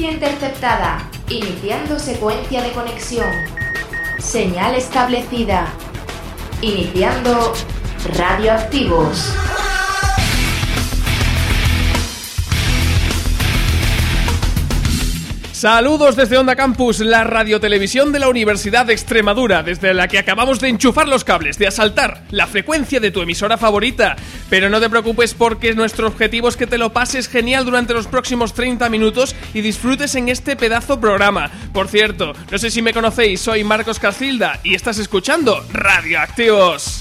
Frecuencia interceptada. Iniciando secuencia de conexión. Señal establecida. Iniciando radioactivos. Saludos desde Onda Campus, la radiotelevisión de la Universidad de Extremadura, desde la que acabamos de enchufar los cables, de asaltar la frecuencia de tu emisora favorita. Pero no te preocupes porque nuestro objetivo es que te lo pases genial durante los próximos 30 minutos y disfrutes en este pedazo programa. Por cierto, no sé si me conocéis, soy Marcos Cacilda y estás escuchando Radioactivos.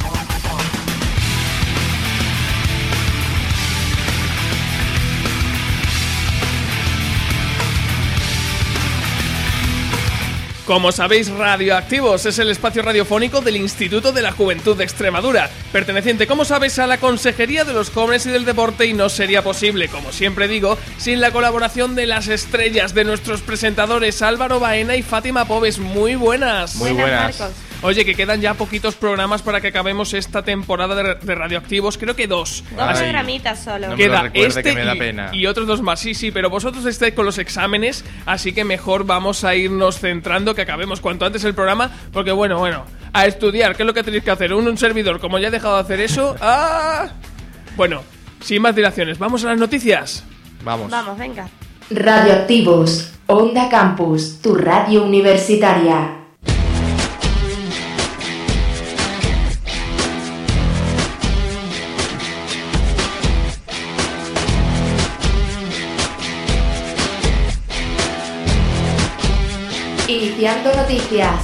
Como sabéis, Radioactivos es el espacio radiofónico del Instituto de la Juventud de Extremadura, perteneciente, como sabéis, a la Consejería de los Jóvenes y del Deporte, y no sería posible, como siempre digo, sin la colaboración de las estrellas de nuestros presentadores Álvaro Baena y Fátima Pobes. Muy buenas. Muy buenas. Marcos. Oye, que quedan ya poquitos programas para que acabemos esta temporada de Radioactivos, creo que dos. Dos programitas solo. No queda me lo recuerde, este que me da pena. y otros dos más, sí, pero vosotros estáis con los exámenes, así que mejor vamos a irnos centrando, que acabemos cuanto antes el programa, porque bueno, a estudiar, ¿qué es lo que tenéis que hacer? Un servidor, como ya he dejado de hacer eso, Bueno, sin más dilaciones, ¿vamos a las noticias? Vamos, venga. Radioactivos, Onda Campus, tu radio universitaria. Iniciando noticias.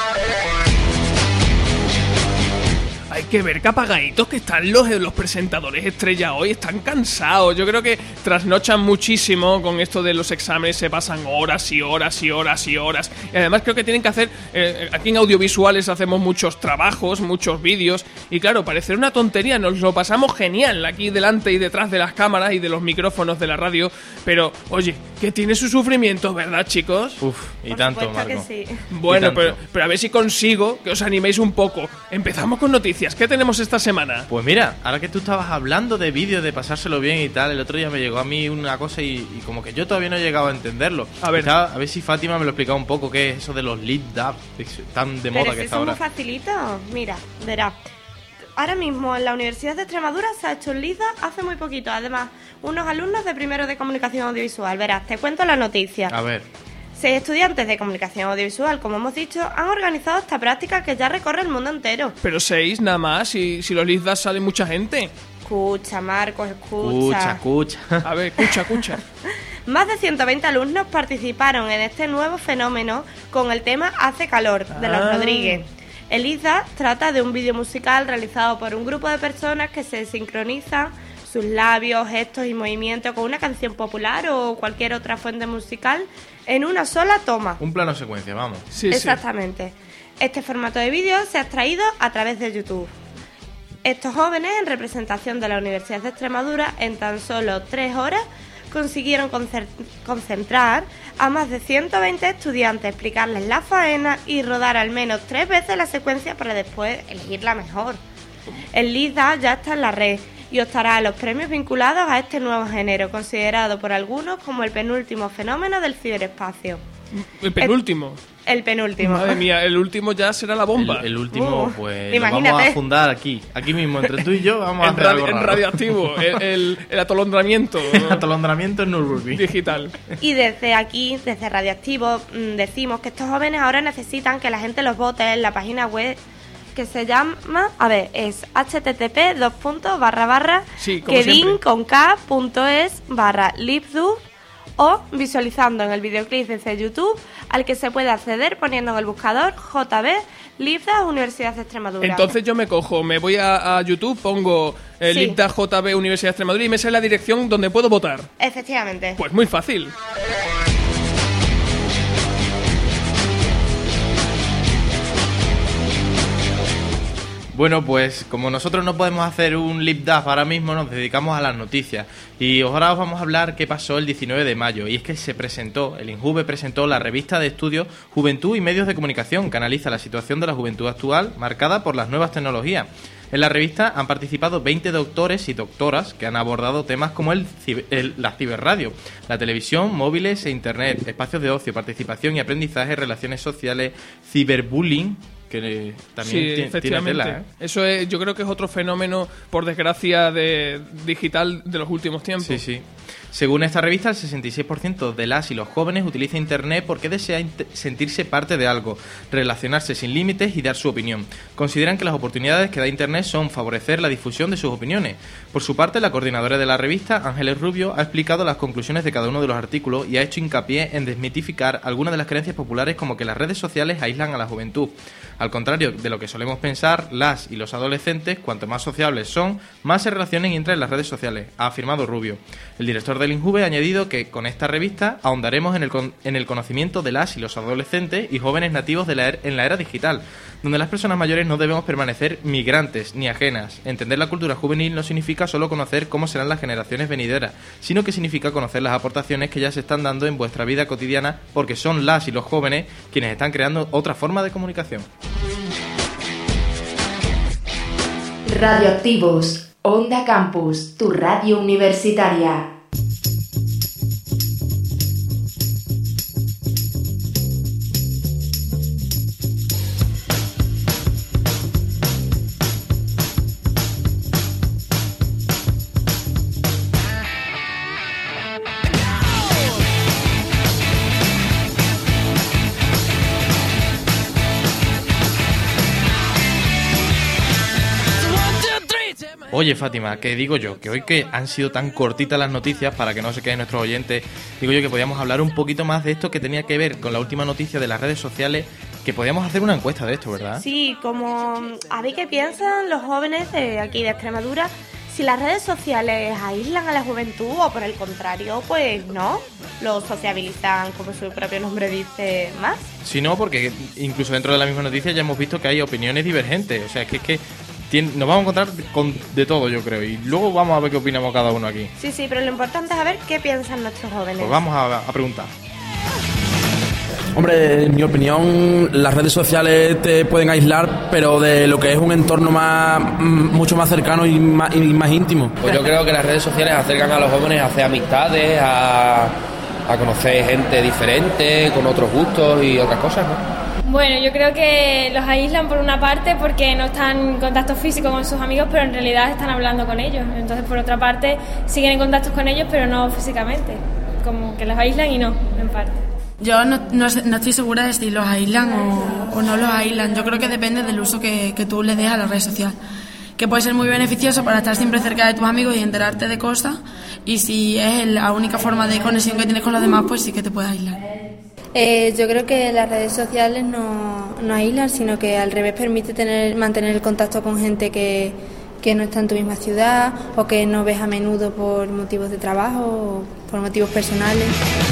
Hay que ver qué apagaditos que están los presentadores estrella hoy, están cansados. Yo creo que trasnochan muchísimo con esto de los exámenes, se pasan horas y horas y horas y horas. Y además creo que tienen que hacer, aquí en audiovisuales hacemos muchos trabajos, muchos vídeos, y claro, parecer una tontería, nos lo pasamos genial aquí delante y detrás de las cámaras y de los micrófonos de la radio, pero oye, que tiene su sufrimiento, ¿verdad, chicos? Uf, y Por tanto, supuesto Marco. que sí. Bueno, Y tanto. pero a ver si consigo que os animéis un poco. Empezamos con noticias. ¿Qué tenemos esta semana? Pues mira, ahora que tú estabas hablando de vídeos, de pasárselo bien y tal, el otro día me llegó a mí una cosa y como que yo todavía no he llegado a entenderlo. A ver. A ver si Fátima me lo explicaba un poco, qué es eso de los lead dubs, tan de moda Pero que si está son muy ahora. facilitos, mira, verás. Ahora mismo en la Universidad de Extremadura se ha hecho un LIDA hace muy poquito. Además, unos alumnos de primero de comunicación audiovisual. Verás, te cuento la noticia. A ver, 6 estudiantes de comunicación audiovisual, como hemos dicho, han organizado esta práctica que ya recorre el mundo entero. Pero 6 nada más, y si los listas sale mucha gente. Escucha, Marcos, escucha. escucha. A ver, escucha. Más de 120 alumnos participaron en este nuevo fenómeno con el tema Hace calor, de los Rodríguez. El ISDA trata de un vídeo musical realizado por un grupo de personas que se sincronizan sus labios, gestos y movimientos con una canción popular o cualquier otra fuente musical en una sola toma. Un plano secuencia, vamos. Sí. Exactamente. Este formato de vídeo se ha extraído a través de YouTube. Estos jóvenes, en representación de la Universidad de Extremadura, en tan solo 3 horas consiguieron concentrar a más de 120 estudiantes, explicarles la faena y rodar al menos 3 veces la secuencia para después elegir la mejor. El LIDA ya está en la red y optará a los premios vinculados a este nuevo género, considerado por algunos como el penúltimo fenómeno del ciberespacio. El penúltimo. El penúltimo. Madre mía, el último ya será la bomba. El último, pues lo imagínate. vamos a fundar aquí mismo, entre tú y yo, vamos a hacer algo en raro. radioactivo, el atolondramiento El atolondramiento en Nürburgring. digital. Y desde aquí, desde Radioactivo, decimos que estos jóvenes ahora necesitan que la gente los vote en la página web que se llama, es http:// Sí, como siempre. kedin.es/libdub o visualizando en el videoclip desde YouTube, al que se puede acceder poniendo en el buscador JB LIBDA Universidad de Extremadura. Entonces yo me voy a YouTube, pongo Sí. LIBDA JB Universidad de Extremadura y me sale la dirección donde puedo votar. Efectivamente. Pues muy fácil. Bueno, pues como nosotros no podemos hacer un lip dub ahora mismo, nos dedicamos a las noticias. Y ahora os vamos a hablar qué pasó el 19 de mayo. Y es que el INJUVE presentó la revista de estudios Juventud y Medios de Comunicación, que analiza la situación de la juventud actual marcada por las nuevas tecnologías. En la revista han participado 20 doctores y doctoras que han abordado temas como la ciberradio, la televisión, móviles e internet, espacios de ocio, participación y aprendizaje, relaciones sociales, ciberbullying, que también tiene tela, ¿eh? Eso yo creo que es otro fenómeno, por desgracia, digital de los últimos tiempos. Sí, sí. Según esta revista, el 66% de las y los jóvenes utiliza Internet porque desea sentirse parte de algo, relacionarse sin límites y dar su opinión. Consideran que las oportunidades que da Internet son favorecer la difusión de sus opiniones. Por su parte, la coordinadora de la revista, Ángeles Rubio, ha explicado las conclusiones de cada uno de los artículos y ha hecho hincapié en desmitificar algunas de las creencias populares, como que las redes sociales aíslan a la juventud. Al contrario de lo que solemos pensar, las y los adolescentes, cuanto más sociables son, más se relacionan y entran en las redes sociales, ha afirmado Rubio. El director del INJUVE ha añadido que con esta revista ahondaremos en el conocimiento de las y los adolescentes y jóvenes nativos en la era digital, donde las personas mayores no debemos permanecer migrantes ni ajenas. Entender la cultura juvenil no significa solo conocer cómo serán las generaciones venideras, sino que significa conocer las aportaciones que ya se están dando en vuestra vida cotidiana, porque son las y los jóvenes quienes están creando otra forma de comunicación. Radioactivos, Onda Campus, tu radio universitaria. Oye, Fátima, que digo yo, que hoy que han sido tan cortitas las noticias, para que no se queden nuestros oyentes, digo yo que podíamos hablar un poquito más de esto que tenía que ver con la última noticia de las redes sociales, que podíamos hacer una encuesta de esto, ¿verdad? Sí, como a ver qué piensan los jóvenes de aquí de Extremadura, si las redes sociales aíslan a la juventud o por el contrario, pues no, los sociabilizan, como su propio nombre dice, más. Sí, no, porque incluso dentro de la misma noticia ya hemos visto que hay opiniones divergentes, o sea, es que nos vamos a encontrar con de todo, yo creo, y luego vamos a ver qué opinamos cada uno aquí. Sí, pero lo importante es saber qué piensan nuestros jóvenes. Pues vamos a preguntar. Hombre, en mi opinión, las redes sociales te pueden aislar, pero de lo que es un entorno mucho más cercano y más íntimo. Pues yo creo que las redes sociales acercan a los jóvenes a hacer amistades, a conocer gente diferente, con otros gustos y otras cosas, ¿no? Bueno, yo creo que los aíslan por una parte porque no están en contacto físico con sus amigos, pero en realidad están hablando con ellos. Entonces, por otra parte, siguen en contacto con ellos, pero no físicamente. Como que los aíslan y no, en parte. Yo no estoy segura de si los aíslan o no los aíslan. Yo creo que depende del uso que tú le des a las redes sociales. Que puede ser muy beneficioso para estar siempre cerca de tus amigos y enterarte de cosas. Y si es la única forma de conexión que tienes con los demás, pues sí que te puede aislar. Yo creo que las redes sociales no aíslan, sino que al revés permite mantener el contacto con gente que no está en tu misma ciudad o que no ves a menudo por motivos de trabajo o por motivos personales.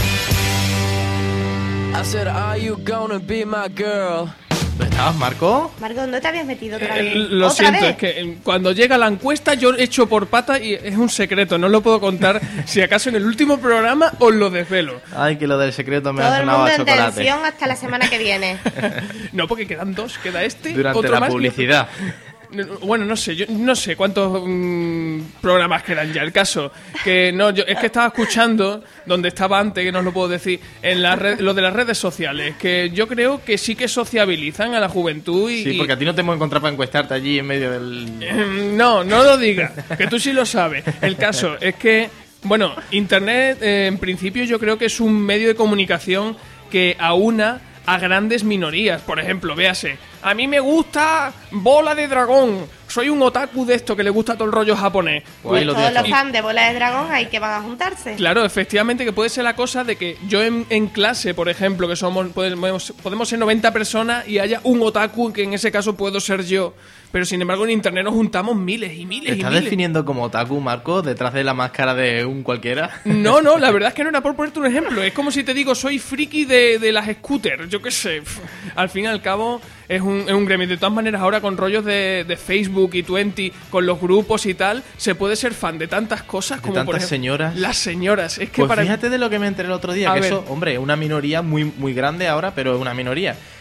¿Dónde estabas, Marco? Marco, ¿dónde te habías metido otra vez? Lo siento, es que cuando llega la encuesta yo echo por pata y es un secreto, no lo puedo contar. Si acaso en el último programa os lo desvelo. Ay, que lo del secreto me ha sonado a chocolate. Todo el mundo en tensión hasta la semana que viene. No, porque quedan dos, queda este, durante otro la más, publicidad. Bueno, no sé, yo no sé cuántos programas quedan ya. El caso que no, yo es que estaba escuchando donde estaba antes, que no os lo puedo decir, en lo de las redes sociales, que yo creo que sí que sociabilizan a la juventud y... Sí, porque a ti no te hemos encontrado para encuestarte allí en medio del... No lo digas, que tú sí lo sabes. El caso es que, bueno, Internet en principio yo creo que es un medio de comunicación que aúna a grandes minorías. Por ejemplo, véase, a mí me gusta Bola de Dragón, soy un otaku de esto que le gusta todo el rollo japonés. Pues todos los fans de Bola de Dragón hay que van a juntarse. Claro, efectivamente, que puede ser la cosa de que yo en clase, por ejemplo, que podemos ser 90 personas y haya un otaku, que en ese caso puedo ser yo. Pero sin embargo en internet nos juntamos miles y miles y miles. ¿Te estás definiendo como otaku, Marco, detrás de la máscara de un cualquiera? No, la verdad es que no era por ponerte un ejemplo. Es como si te digo, soy friki de las scooters, yo qué sé. Al fin y al cabo es un gremio. De todas maneras, ahora con rollos de Facebook y Twenty, con los grupos y tal, se puede ser fan de tantas cosas como, por ejemplo, señoras. Las señoras. Es que pues fíjate de lo que me enteré el otro día, que eso, hombre, es una minoría muy, muy grande ahora, pero es una minoría.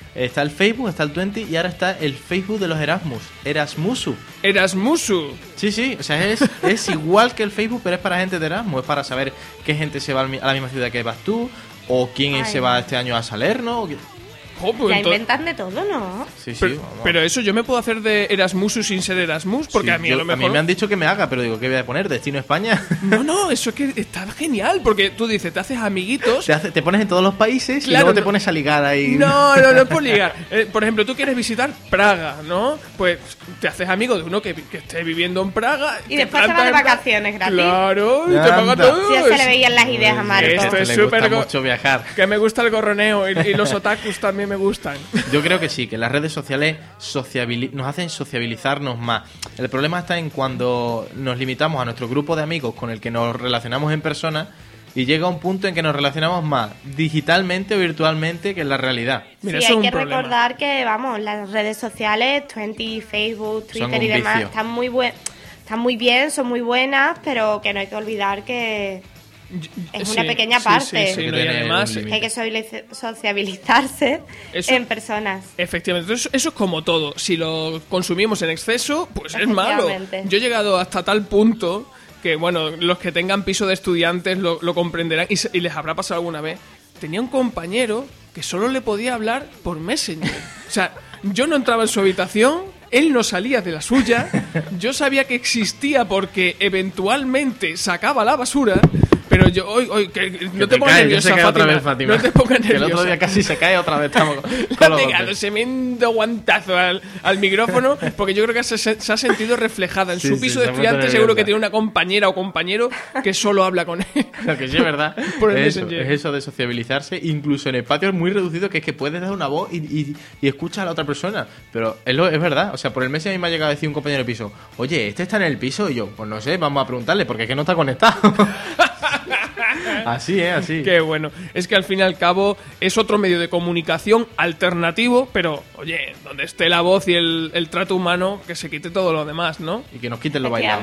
Está el Facebook, está el 20 y ahora está el Facebook de los Erasmusu. Erasmusu. Sí, o sea, es igual que el Facebook, pero es para gente de Erasmus. Es para saber qué gente se va a la misma ciudad que vas tú, o quién se va este año a Salerno. Ya inventan de todo, ¿no? Sí, pero eso yo me puedo hacer de Erasmus sin ser Erasmus, porque sí, a mí a lo mejor... A mí me han dicho que me haga, pero digo, ¿qué voy a poner? ¿Destino España? No, eso es que está genial, porque tú dices, te haces amiguitos... Te pones en todos los países, claro, y luego te pones a ligar ahí. No es por ligar. Por ejemplo, tú quieres visitar Praga, ¿no? Pues te haces amigo de uno que esté viviendo en Praga... Y después se va de vacaciones gratis. Claro, y te paga todo. Sí, se le veían las ideas a Marco. Esto es súper... mucho viajar. Que me gusta el gorroneo y los otakus también me gustan. Yo creo que sí, que las redes sociales nos hacen sociabilizarnos más. El problema está en cuando nos limitamos a nuestro grupo de amigos con el que nos relacionamos en persona y llega un punto en que nos relacionamos más digitalmente o virtualmente que en la realidad. Mira, sí, hay que recordar que, las redes sociales, 20, Facebook, Twitter y demás, están muy bien, son muy buenas, pero que no hay que olvidar que... Es una pequeña parte. Sí, no, y además hay que sociabilizarse en personas. Efectivamente, eso es como todo. Si lo consumimos en exceso, pues es malo. Yo he llegado hasta tal punto que, los que tengan piso de estudiantes lo comprenderán y les habrá pasado alguna vez. Tenía un compañero que solo le podía hablar por Messenger. O sea, yo no entraba en su habitación, él no salía de la suya, yo sabía que existía porque eventualmente sacaba la basura. Pero yo, hoy que no te pongas nerviosa, Fátima. No te pongas nerviosa. Que el otro día casi se cae otra vez. Estamos pegándose tremendo guantazo al micrófono, porque yo creo que se ha sentido reflejada. En su piso de estudiante seguro que tiene una compañera o compañero que solo habla con él. Lo que sí es verdad. Es eso de sociabilizarse, incluso en espacios muy reducidos, que es que puedes dar una voz y escuchas a la otra persona. Pero es verdad. O sea, por el mes a mí me ha llegado a decir un compañero de piso, oye, ¿este está en el piso? Y yo, pues no sé, vamos a preguntarle, porque es que no está conectado. Así. Qué bueno. Es que al fin y al cabo es otro medio de comunicación alternativo, pero oye, donde esté la voz y el trato humano, que se quite todo lo demás, ¿no? Y que nos quiten lo bailado.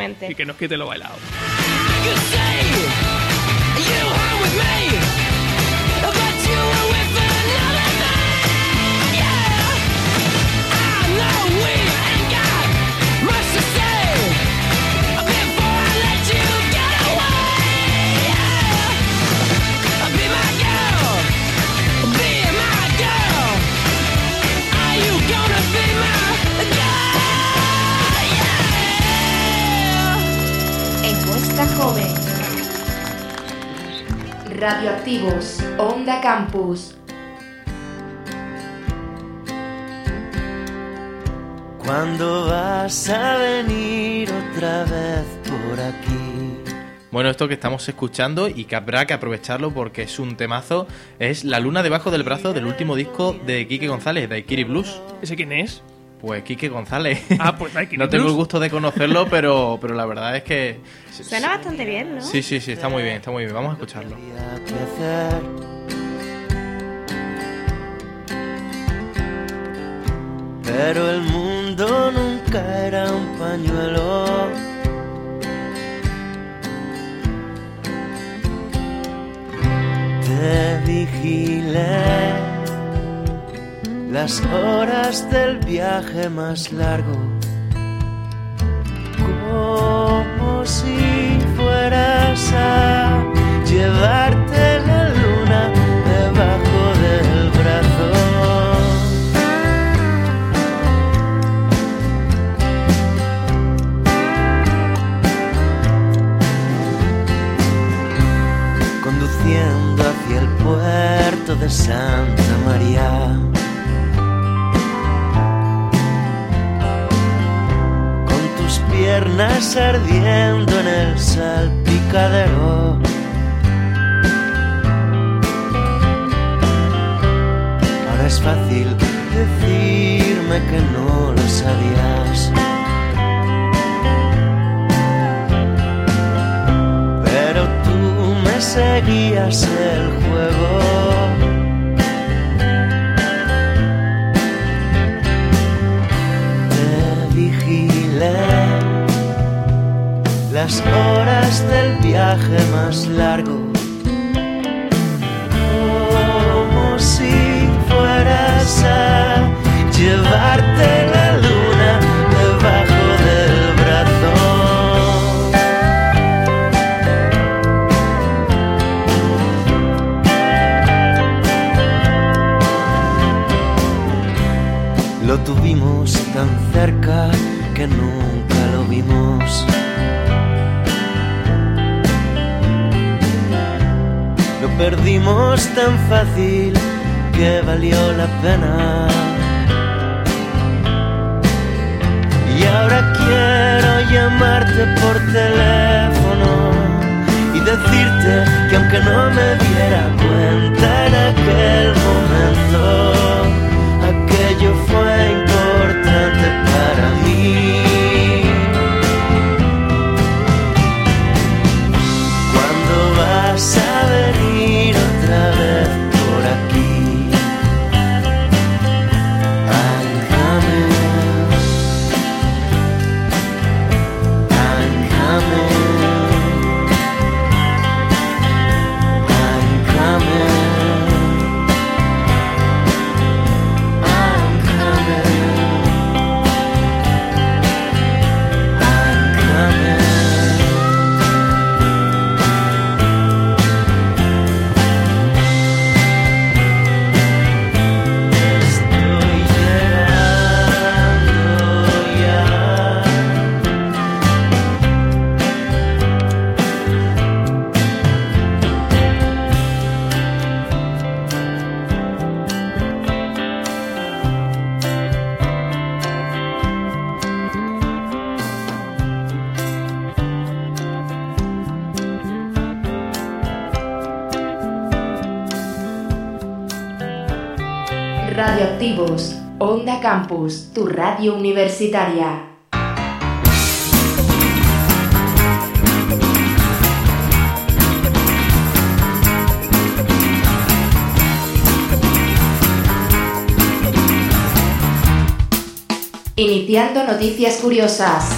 Joven. Radioactivos, Onda Campus. ¿Cuándo vas a venir otra vez por aquí? Bueno, esto que estamos escuchando y que habrá que aprovecharlo porque es un temazo, es La luna debajo del brazo del último disco de Quique González, Daiquiri Blues. ¿Ese quién es? Pues Quique González. Pues Daiquiri No tengo el gusto de conocerlo, pero la verdad es que... Suena bastante bien, ¿no? Sí, está muy bien. Vamos a escucharlo. Pero el mundo nunca era un pañuelo. Te vigilé las horas del viaje más largo, como si fueras a llevarte la luna debajo del brazo. Conduciendo hacia el puerto de Santa María, piernas ardiendo en el salpicadero. Ahora es fácil decirme que no lo sabías, pero tú me seguías el juego. Te vigilé las horas del viaje más largo, como si fueras cosa llevarte la luna debajo del brazo. Lo tuvimos tan cerca que nunca lo vimos. Lo perdimos tan fácil que valió la pena. Y ahora quiero llamarte por teléfono y decirte que aunque no me diera cuenta en aquel momento, aquello fue importante para mí. ¿Cuándo vas a venir otra vez por aquí? I'm coming, I'm coming, I'm coming. Radioactivos, Onda Campus, tu radio universitaria. Iniciando noticias curiosas.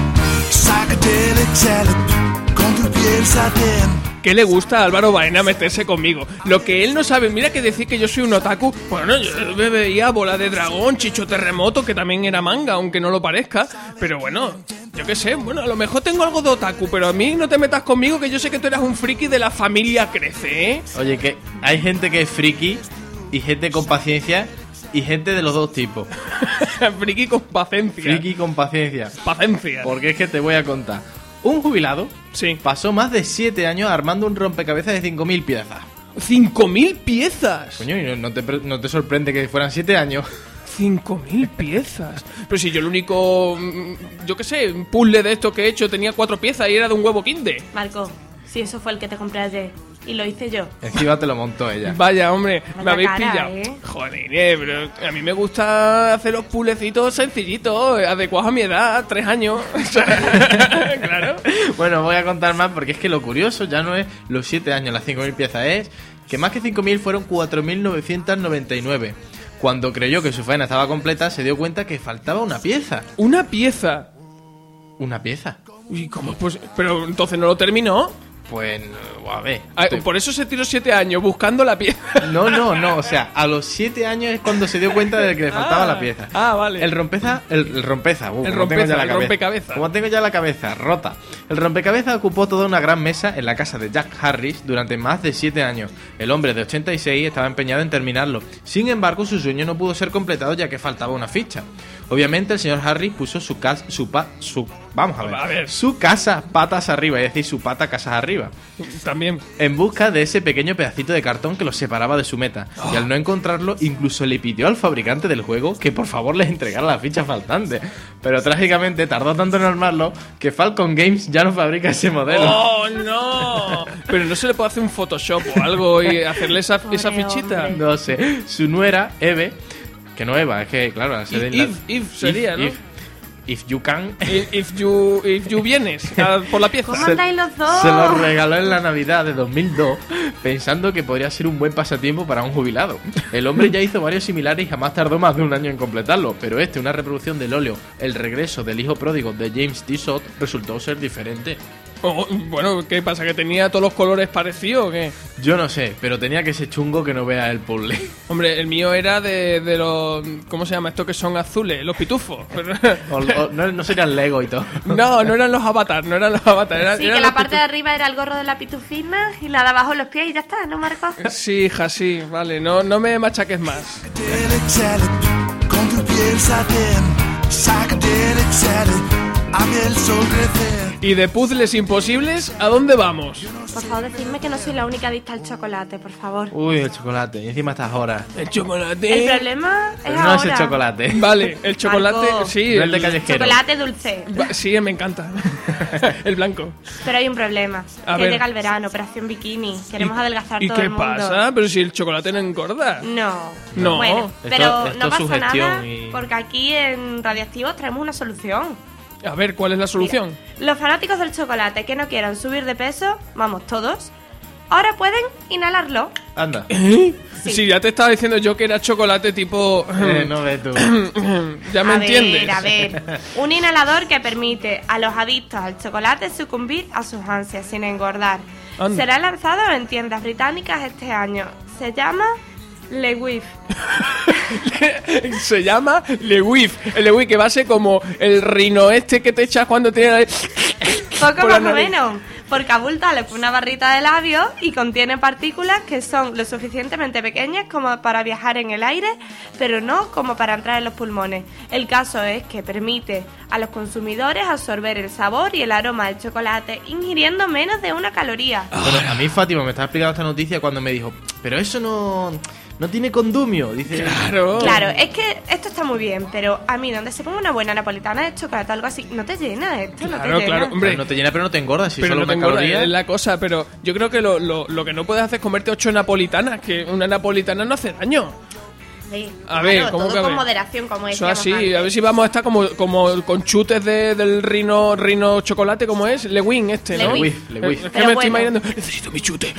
¿Qué le gusta a Álvaro Baena meterse conmigo? Lo que él no sabe, mira que decir que yo soy un otaku. Bueno, yo me veía Bola de Dragón, Chicho Terremoto, que también era manga, aunque no lo parezca. Pero bueno, yo qué sé, bueno, a lo mejor tengo algo de otaku, pero a mí no te metas conmigo, que yo sé que tú eres un friki de la familia Crece, ¿eh? Oye, que hay gente que es friki y gente con paciencia y gente de los dos tipos. Friki con paciencia. Friki con paciencia. Paciencia. Porque es que te voy a contar. Un jubilado pasó más de 7 años armando un rompecabezas de 5.000 piezas. ¿5.000 piezas? Coño, ¿y no te sorprende que fueran 7 años? 5.000 piezas. Pero si yo el único, yo qué sé, un puzzle de esto que he hecho tenía 4 piezas y era de un huevo Kinder. Marco, si eso fue el que te compré ayer y lo hice yo. Encima te lo montó ella. Vaya, hombre, Vaya me habéis cara, pillado. ¿eh? Joder, pero a mí me gusta hacer los puzzlecitos sencillitos, adecuados a mi edad, 3 años. Claro. Bueno, voy a contar más porque es que lo curioso ya no es los 7 años, las 5.000 piezas, es que más que 5.000 fueron 4.999. Cuando creyó que su faena estaba completa, se dio cuenta que faltaba una pieza. ¿Una pieza? ¿Una pieza? ¿Y cómo? Pues, pero entonces no lo terminó. Pues, a ver. Por eso se tiró 7 años buscando la pieza. No, o sea, a los 7 años es cuando se dio cuenta de que le faltaba la pieza. Ah, vale. El rompecabezas, el rompecabezas. Como tengo ya la cabeza rota. El rompecabezas ocupó toda una gran mesa en la casa de Jack Harris durante más de 7 años. El hombre de 86 estaba empeñado en terminarlo. Sin embargo, su sueño no pudo ser completado ya que faltaba una ficha. Obviamente, el señor Harris puso su casa patas arriba, es decir, su pata casas arriba. También. En busca de ese pequeño pedacito de cartón que lo separaba de su meta. Y al no encontrarlo, incluso le pidió al fabricante del juego que por favor les entregara la ficha faltante. Pero trágicamente tardó tanto en armarlo que Falcon Games ya no fabrica ese modelo. ¡Oh, no! Pero no se le puede hacer un Photoshop o algo y hacerle esa fichita. No sé. Su nuera, Eve, que no Eva, es que claro, If sería, ¿no? If you can. If you vienes por la pieza. ¿Cómo andáis los dos? Se lo regaló en la Navidad de 2002, pensando que podría ser un buen pasatiempo para un jubilado. El hombre ya hizo varios similares y jamás tardó más de un año en completarlo, pero una reproducción del óleo El regreso del hijo pródigo de James Tissot, resultó ser diferente. Oh, bueno, ¿qué pasa? ¿Que tenía todos los colores parecidos o qué? Yo no sé, pero tenía que ser chungo que no vea el puzzle. Hombre, el mío era de los... ¿Cómo se llama? Estos que son azules, los pitufos. No serían Lego y todo. No eran los avatars, no eran los avatars. Sí, que la parte de arriba era el gorro de la pitufina y la de abajo los pies y ya está, ¿no, Marcos? Sí, hija, sí, vale, no me machaques más. Con tu piel satén, psychedelic salad, a mí el sol crecer. Y de puzzles imposibles, ¿a dónde vamos? Por favor, decidme que no soy la única adicta al chocolate, por favor. Uy, el chocolate, y encima estas horas. El chocolate. El problema es Pero no ahora. es el chocolate. Vale, el chocolate, Marco. sí. No el de callejero. Chocolate dulce. Sí, me encanta. El blanco. Pero hay un problema. A Que ver. llega el verano, operación bikini. Queremos adelgazar ¿Y todo qué el mundo. pasa? Pero si el chocolate no engorda. No. No. Bueno, Esto- pero esto no es pasa sugestión nada y- porque aquí en Radioactivos traemos una solución. A ver, ¿cuál es la solución? Los fanáticos del chocolate que no quieran subir de peso, vamos todos, ahora pueden inhalarlo. Anda. ¿Eh? Sí. Si ya te estaba diciendo yo que era chocolate tipo... No ves tú. Ya me entiendes. A ver. Un inhalador que permite a los adictos al chocolate sucumbir a sus ansias sin engordar. Anda. Será lanzado en tiendas británicas este año. Se llama Lewif. Se llama Lewif. El Lewif que va a ser como el rino este que te echas cuando tienes... Poco por la más o nariz. menos. Porque abulta le pone una barrita de labios y contiene partículas que son lo suficientemente pequeñas como para viajar en el aire, pero no como para entrar en los pulmones. El caso es que permite a los consumidores absorber el sabor y el aroma del chocolate ingiriendo menos de 1 caloría. Bueno, a mí Fátima me estaba explicando esta noticia cuando me dijo, pero eso no tiene condumio. Dice, Claro. Claro, es que esto está muy bien, pero a mí donde se ponga una buena napolitana de chocolate o algo así, no te llena esto, no te Claro, llena. claro, hombre. Pero no te llena, pero no te engorda. Si Pero solo no una tengo caloría. es la cosa, pero yo creo que lo que no puedes hacer es comerte 8 napolitanas, que una napolitana no hace daño. Sí, A ver, claro, ¿cómo todo que a con ver? moderación, como Eso decíamos así, antes. a ver si vamos a estar como con chutes del rino chocolate, como es, Lewin este, ¿no? Lewif. Lewif. Es que Pero me bueno. estoy imaginando, necesito mi chute.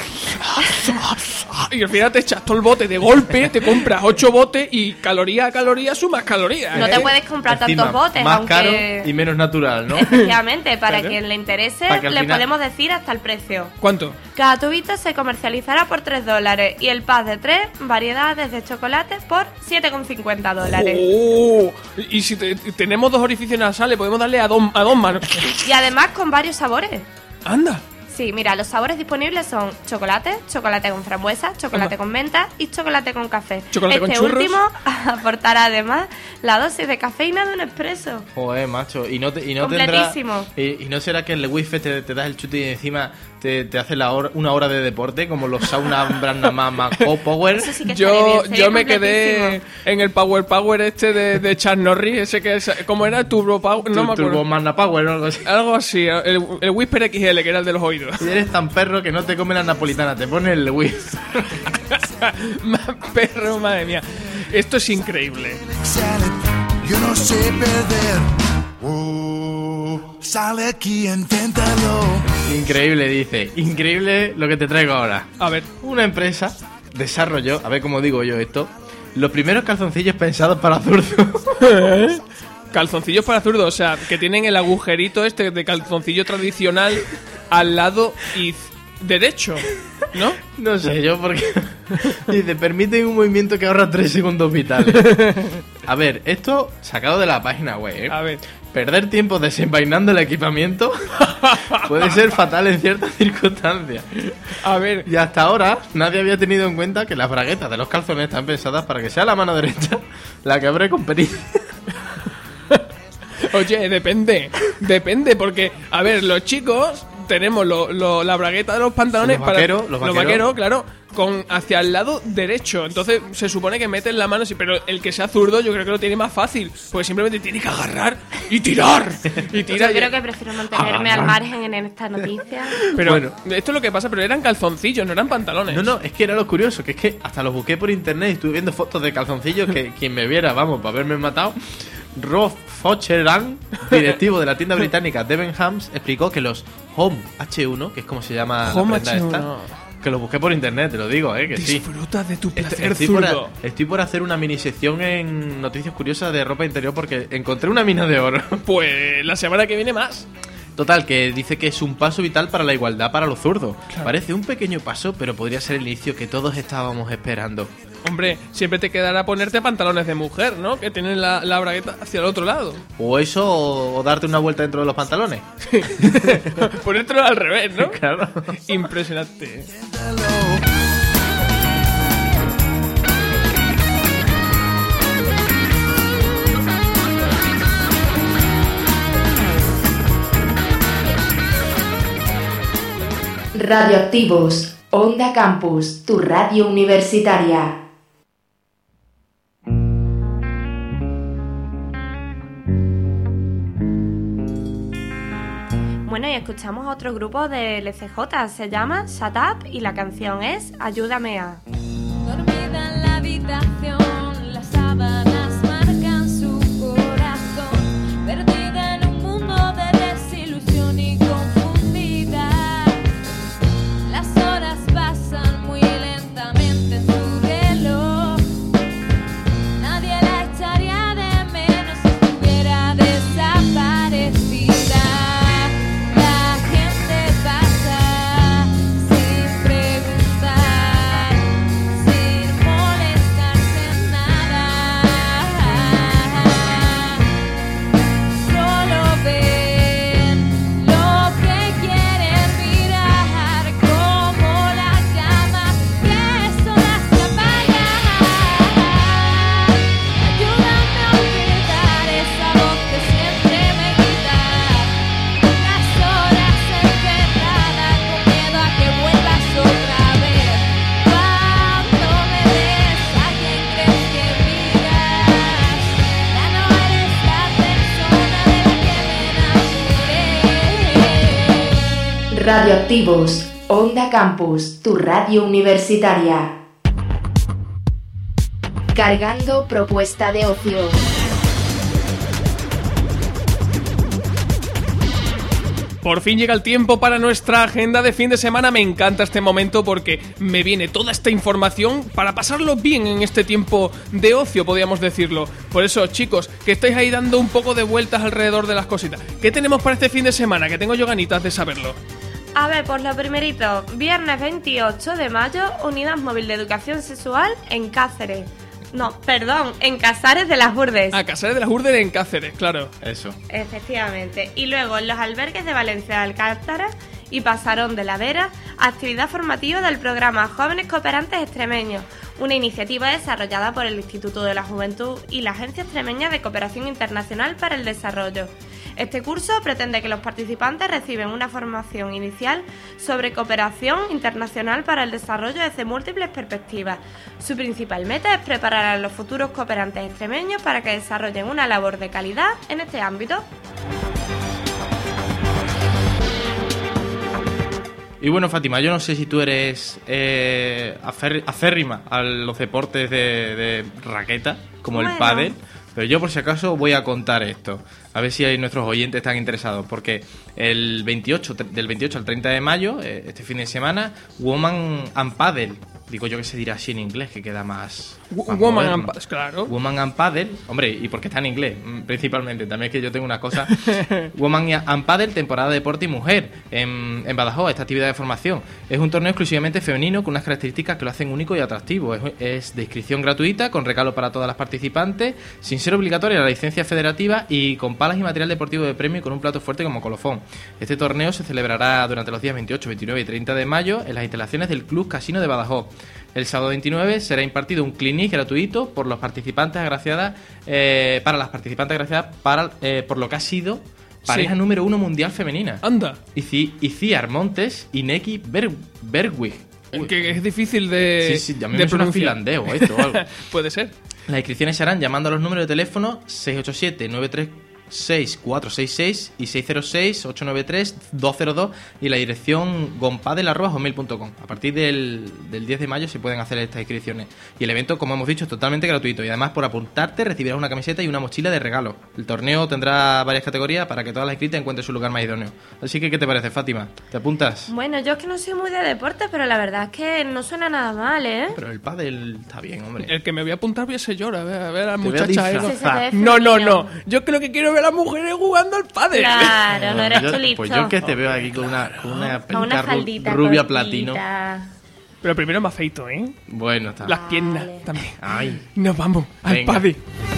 Y al final te echas todo el bote de golpe, te compras 8 botes y caloría a caloría sumas calorías. No ¿eh? te puedes comprar Encima, tantos botes, más aunque... caro y menos natural, ¿no? Efectivamente, para Claro. quien le interese, Para que al le final- podemos decir hasta el precio. ¿Cuánto? Cada tubito se comercializará por $3 y el pack de 3 variedades de chocolate por $7,50. Oh, y si tenemos 2 orificios nasales, podemos darle a dos manos. Y además con varios sabores. Anda. Sí, mira, los sabores disponibles son chocolate, chocolate con frambuesa, chocolate con menta y chocolate con café. ¿Chocolate con este churros? último aportará además la dosis de cafeína de un expreso. Joder, macho. Y no tendrá. Completísimo. Y no será que el Lewif te das el chute y encima te hace una hora de deporte, como los sauna Brandama Power. Eso sí que estaría bien, sería Yo me quedé completísimo. en el Power este de Chuck Norris, ese que es, ¿cómo era? Turbo Power, no me acuerdo. Turbo Magna Power o algo así. Algo así, el Whisper XL, que era el de los oídos. Y eres tan perro que no te come la napolitana, te pone el Lewif. Más perro, madre mía. Esto es increíble. Yo no sé perder. Oh, sale aquí, inténtalo. Increíble, dice. Increíble lo que te traigo ahora. A ver. Una empresa desarrolló, a ver cómo digo yo esto, los primeros calzoncillos pensados para zurdos. Calzoncillos para zurdos, o sea, que tienen el agujerito este de calzoncillo tradicional al lado y derecho, ¿no? No sé yo porque dice, permiten un movimiento que ahorra 3 segundos vitales. A ver, esto sacado de la página web, ¿eh? A ver. Perder tiempo desenvainando el equipamiento puede ser fatal en ciertas circunstancias. A ver. Y hasta ahora nadie había tenido en cuenta que las braguetas de los calzones están pensadas para que sea la mano derecha la que abre con pericia. Oye, depende, porque, a ver, los chicos tenemos la bragueta de los pantalones Los vaqueros, los vaqueros. claro, con hacia el lado derecho. Entonces se supone que meten la mano, sí, pero el que sea zurdo yo creo que lo tiene más fácil, porque simplemente tiene que agarrar y tirar. Y tira. Yo creo que prefiero mantenerme al margen en esta noticia. Pero Bueno. esto es lo que pasa, pero eran calzoncillos, no eran pantalones. No, es que era lo curioso, que es que hasta los busqué por internet y estuve viendo fotos de calzoncillos que quien me viera, vamos, para haberme matado. Rob Focheran, directivo de la tienda británica Debenhams, explicó que los Home H1, que es como se llama Home la prenda H1. esta, que los busqué por internet, te lo digo, que sí. Disfruta de tu placer Estoy zurdo. estoy por hacer una mini sección en noticias curiosas de ropa interior porque encontré una mina de oro. Pues la semana que viene más. Total, que dice que es un paso vital para la igualdad para los zurdos. Claro. Parece un pequeño paso, pero podría ser el inicio que todos estábamos esperando. Hombre, siempre te quedará ponerte pantalones de mujer, ¿no? Que tienen la bragueta hacia el otro lado. O eso, o darte una vuelta dentro de los pantalones. Ponértelo al revés, ¿no? Claro. Impresionante. Radioactivos, Onda Campus, tu radio universitaria. Bueno, y escuchamos a otro grupo de LCJ, se llama Shut Up y la canción es Ayúdame a... Dormida en la habitación, las sábanas marcan su corazón, perdida en un mundo de desilusión y confundida. Las horas pasan muy lentamente en su reloj. Nadie la echaría de menos si estuviera desaparecida. La gente pasa sin preguntar, sin molestarse en nada. Solo ven lo que quieren mirar, como las llamas que solas se apagan. Ayúdame a olvidar esa voz que siempre me grita. Las horas encerradas con miedo a que vuelvas otra vez. Cuando me ves, ¿a quién crees que miras? Ya no eres la persona de la que me enamoré. Radioactivos, Onda Campus, tu radio universitaria. Cargando propuesta de ocio. Por fin llega el tiempo para nuestra agenda de fin de semana. Me encanta este momento porque me viene toda esta información para pasarlo bien en este tiempo de ocio, podríamos decirlo. Por eso, chicos, que estáis ahí dando un poco de vueltas alrededor de las cositas. ¿Qué tenemos para este fin de semana? Que tengo yo ganitas de saberlo. A ver, pues lo primerito, viernes 28 de mayo, Unidad Móvil de Educación Sexual en Cáceres. No, perdón, en Casares de las Urdes. Ah, Casares de las Urdes en Cáceres, claro. Eso. Efectivamente. Y luego en los albergues de Valencia de Alcántara y Pasarón de la Vera, actividad formativa del programa Jóvenes Cooperantes Extremeños, una iniciativa desarrollada por el Instituto de la Juventud y la Agencia Extremeña de Cooperación Internacional para el Desarrollo. Este curso pretende que los participantes reciben una formación inicial sobre cooperación internacional para el desarrollo desde múltiples perspectivas. Su principal meta es preparar a los futuros cooperantes extremeños para que desarrollen una labor de calidad en este ámbito. Y bueno, Fátima, yo no sé si tú eres acérrima a los deportes de raqueta, como el pádel, pero yo por si acaso voy a contar esto. A ver si nuestros oyentes están interesados, porque del 28 al 30 de mayo, este fin de semana, Woman and Paddle, digo yo que se dirá así en inglés, que queda más Woman and Paddle, claro. Woman and Paddle, hombre, y porque está en inglés, principalmente, también es que yo tengo una cosa. Woman and Paddle, temporada de deporte y mujer, en Badajoz, esta actividad de formación. Es un torneo exclusivamente femenino con unas características que lo hacen único y atractivo. Es de inscripción gratuita, con regalo para todas las participantes, sin ser obligatoria la licencia federativa y con palas y material deportivo de premio y con un plato fuerte como colofón. Este torneo se celebrará durante los días 28, 29 y 30 de mayo en las instalaciones del Club Casino de Badajoz. El sábado 29 será impartido un clinic gratuito por los participantes agraciadas, para las participantes agraciadas por lo que ha sido pareja número 1 mundial femenina. Anda. Iciar Montes y Neki Bergwig. Que es difícil de Sí, ya me suena finlandés o esto o algo. Puede ser. Las inscripciones se harán llamando a los números de teléfono 687-936-466 y 606-893-202 y la dirección gonpadel@hotmail.com. A partir del 10 de mayo se pueden hacer estas inscripciones. Y el evento, como hemos dicho, es totalmente gratuito. Y además, por apuntarte, recibirás una camiseta y una mochila de regalo. El torneo tendrá varias categorías para que todas las inscritas encuentren su lugar más idóneo. Así que, ¿qué te parece, Fátima? ¿Te apuntas? Bueno, yo es que no soy muy de deporte, pero la verdad es que no suena nada mal, ¿eh? Pero el pádel está bien, hombre. El que me voy a apuntar voy a ser yo, a ver a las Te voy a muchachas. disfrazar. No. Yo creo que quiero ver las mujeres jugando al pádel. Claro, no eres tú listo. Pues yo que te veo aquí con una Con una pinta faldita rubia cortita. platino. Pero primero me afeito, ¿eh? Bueno, está. Las piernas también. Ay. Nos vamos al Venga. pádel.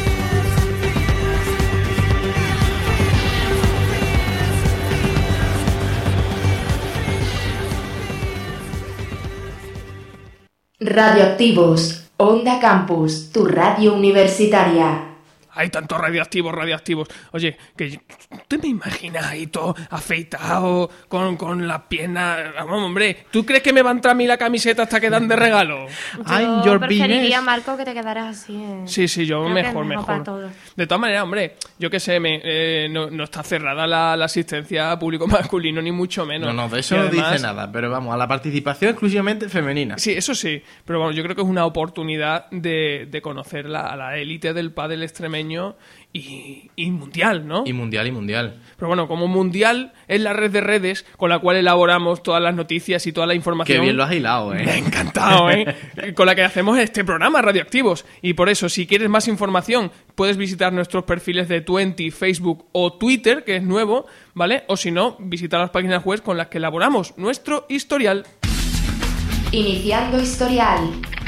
Radioactivos, Onda Campus, tu radio universitaria. Hay tantos radioactivos. Oye, que ¿tú me imaginas ahí todo afeitado, con las piernas? Vamos, hombre, ¿tú crees que me va a entrar a mí la camiseta hasta que dan de regalo? Yo preferiría, Marco, que te quedaras así. Sí, yo Creo que es mejor. para todos. De todas maneras, hombre, yo qué sé, no está cerrada la asistencia a público masculino, ni mucho menos. No, de eso Y no además, dice nada, pero vamos, a la participación exclusivamente femenina. Sí, eso sí, pero bueno, yo creo que es una oportunidad de conocer a la élite del pádel extremeño y mundial, ¿no? Y mundial. Pero bueno, como mundial es la red de redes con la cual elaboramos todas las noticias y toda la información. Qué bien lo has hilado, ¿eh? Me ha encantado, ¿eh? Con la que hacemos este programa, Radioactivos. Y por eso, si quieres más información, puedes visitar nuestros perfiles de Twenty, Facebook o Twitter, que es nuevo, ¿vale? O si no, visitar las páginas web con las que elaboramos nuestro historial. Iniciando historial.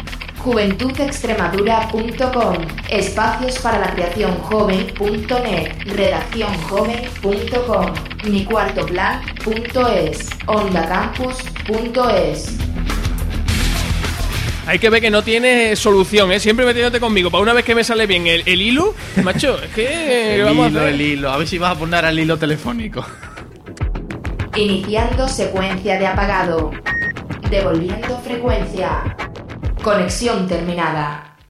JuventudExtremadura.com, espacios para la creación joven.net, redaccionjoven.com, micuartoplan.es, ondacampus.es. Hay que ver que no tiene solución, ¿eh? Siempre metiéndote conmigo. Para una vez que me sale bien el hilo, macho, es que... el hilo. A ver si vas a poner al hilo telefónico. Iniciando secuencia de apagado. Devolviendo frecuencia. Conexión terminada.